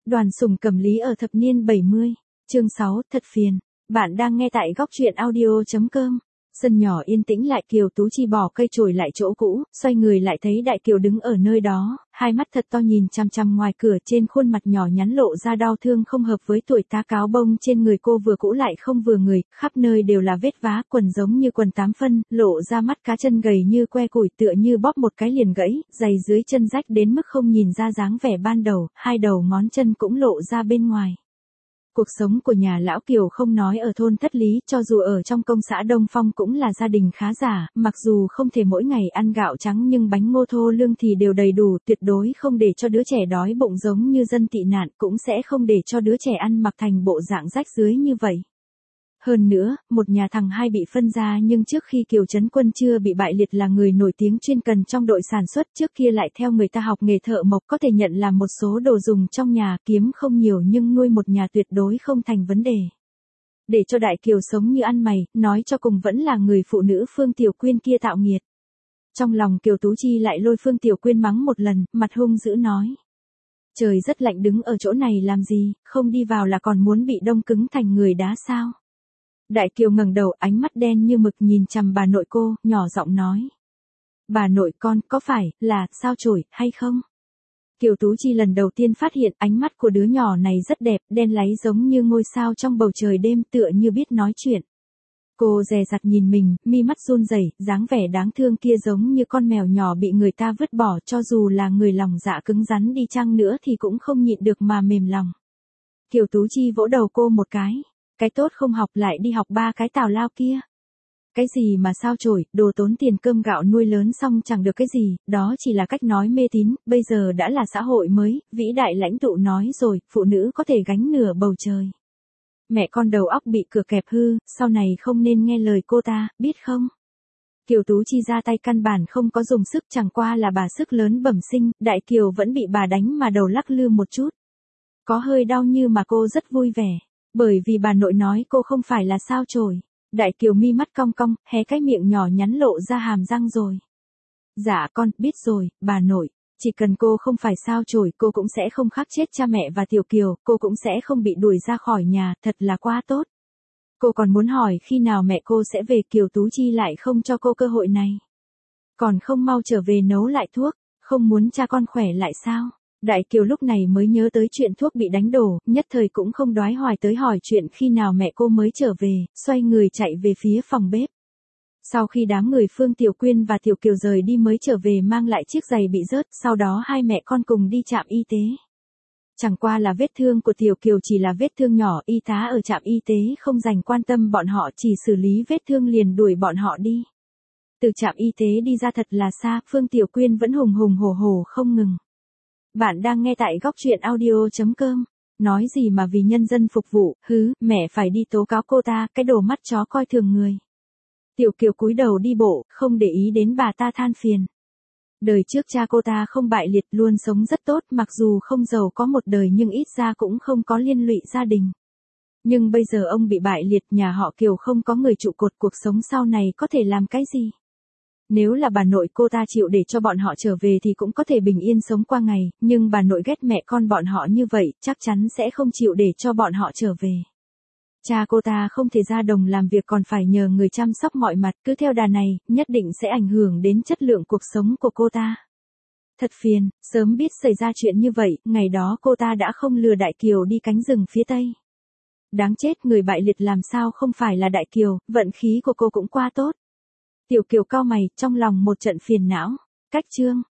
Đoàn Sùng Cầm Lý ở thập niên 70, chương 6, thật phiền. Bạn đang nghe tại góc truyện audio.com. Sân nhỏ yên tĩnh lại, Kiều Tú Chi bỏ cây chổi lại chỗ cũ, xoay người lại thấy Đại Kiều đứng ở nơi đó, hai mắt thật to nhìn chằm chằm ngoài cửa, trên khuôn mặt nhỏ nhắn lộ ra đau thương không hợp với tuổi tác, áo bông trên người cô vừa cũ lại không vừa người, khắp nơi đều là vết vá, quần giống như quần 8 phân, lộ ra mắt cá chân gầy như que củi, tựa như bóp một cái liền gãy, giày dưới chân rách đến mức không nhìn ra dáng vẻ ban đầu, hai đầu ngón chân cũng lộ ra bên ngoài. Cuộc sống của nhà lão Kiều không nói ở thôn Thất Lý, cho dù ở trong công xã Đông Phong cũng là gia đình khá giả, mặc dù không thể mỗi ngày ăn gạo trắng nhưng bánh ngô thô lương thì đều đầy đủ, tuyệt đối không để cho đứa trẻ đói bụng giống như dân tị nạn, cũng sẽ không để cho đứa trẻ ăn mặc thành bộ dạng rách rưới như vậy. Hơn nữa, một nhà thằng hai bị phân ra, nhưng trước khi Kiều Trấn Quân chưa bị bại liệt là người nổi tiếng chuyên cần trong đội sản xuất, trước kia lại theo người ta học nghề thợ mộc, có thể nhận làm một số đồ dùng trong nhà, kiếm không nhiều nhưng nuôi một nhà tuyệt đối không thành vấn đề. Để cho Đại Kiều sống như ăn mày, nói cho cùng vẫn là người phụ nữ Phương Tiểu Quyên kia tạo nghiệt. Trong lòng Kiều Tú Chi lại lôi Phương Tiểu Quyên mắng một lần, mặt hung dữ nói: trời rất lạnh, đứng ở chỗ này làm gì, không đi vào là còn muốn bị đông cứng thành người đá sao? Đại Kiều ngẩng đầu, ánh mắt đen như mực nhìn chằm bà nội cô, nhỏ giọng nói: bà nội con, có phải là sao chổi hay không? Kiều Tú Chi lần đầu tiên phát hiện ánh mắt của đứa nhỏ này rất đẹp, đen láy giống như ngôi sao trong bầu trời đêm, tựa như biết nói chuyện. Cô dè dặt nhìn mình, mi mắt run rẩy, dáng vẻ đáng thương kia giống như con mèo nhỏ bị người ta vứt bỏ, cho dù là người lòng dạ cứng rắn đi chăng nữa thì cũng không nhịn được mà mềm lòng. Kiều Tú Chi vỗ đầu cô một cái: cái tốt không học lại đi học ba cái tào lao kia. Cái gì mà sao chổi, đồ tốn tiền cơm gạo nuôi lớn xong chẳng được cái gì, đó chỉ là cách nói mê tín, bây giờ đã là xã hội mới, vĩ đại lãnh tụ nói rồi, phụ nữ có thể gánh nửa bầu trời. Mẹ con đầu óc bị cửa kẹp hư, sau này không nên nghe lời cô ta, biết không? Kiều Tú Chi ra tay căn bản không có dùng sức, chẳng qua là bà sức lớn bẩm sinh, Đại Kiều vẫn bị bà đánh mà đầu lắc lư một chút. Có hơi đau như mà cô rất vui vẻ. Bởi vì bà nội nói cô không phải là sao chổi. Đại Kiều mi mắt cong cong, hé cái miệng nhỏ nhắn lộ ra hàm răng rồi. Dạ con, biết rồi, bà nội. Chỉ cần cô không phải sao chổi, cô cũng sẽ không khắc chết cha mẹ và Tiểu Kiều, cô cũng sẽ không bị đuổi ra khỏi nhà, thật là quá tốt. Cô còn muốn hỏi khi nào mẹ cô sẽ về, Kiều Tú Chi lại không cho cô cơ hội này. Còn không mau trở về nấu lại thuốc, không muốn cha con khỏe lại sao? Đại Kiều lúc này mới nhớ tới chuyện thuốc bị đánh đổ, nhất thời cũng không đoái hoài tới hỏi chuyện khi nào mẹ cô mới trở về, xoay người chạy về phía phòng bếp. Sau khi đám người Phương Tiểu Quyên và Tiểu Kiều rời đi mới trở về mang lại chiếc giày bị rớt, sau đó hai mẹ con cùng đi trạm y tế. Chẳng qua là vết thương của Tiểu Kiều chỉ là vết thương nhỏ, y tá ở trạm y tế không dành quan tâm bọn họ, chỉ xử lý vết thương liền đuổi bọn họ đi. Từ trạm y tế đi ra thật là xa, Phương Tiểu Quyên vẫn hùng hùng hổ hổ không ngừng. Bạn đang nghe tại góc truyện audio.com. Nói gì mà vì nhân dân phục vụ, mẹ phải đi tố cáo cô ta, cái đồ mắt chó coi thường người. Tiểu Kiều cúi đầu đi bộ, không để ý đến bà ta than phiền. Đời trước cha cô ta không bại liệt, luôn sống rất tốt, mặc dù không giàu có một đời nhưng ít ra cũng không có liên lụy gia đình. Nhưng bây giờ ông bị bại liệt, nhà họ Kiều không có người trụ cột, cuộc sống sau này có thể làm cái gì? Nếu là bà nội cô ta chịu để cho bọn họ trở về thì cũng có thể bình yên sống qua ngày, nhưng bà nội ghét mẹ con bọn họ như vậy, chắc chắn sẽ không chịu để cho bọn họ trở về. Cha cô ta không thể ra đồng làm việc còn phải nhờ người chăm sóc mọi mặt, cứ theo đà này, nhất định sẽ ảnh hưởng đến chất lượng cuộc sống của cô ta. Thật phiền, sớm biết xảy ra chuyện như vậy, ngày đó cô ta đã không lừa Đại Kiều đi cánh rừng phía Tây. Đáng chết, người bại liệt làm sao không phải là Đại Kiều, vận khí của cô cũng qua tốt. Tiểu Kiều cau mày, trong lòng một trận phiền não. Cách chương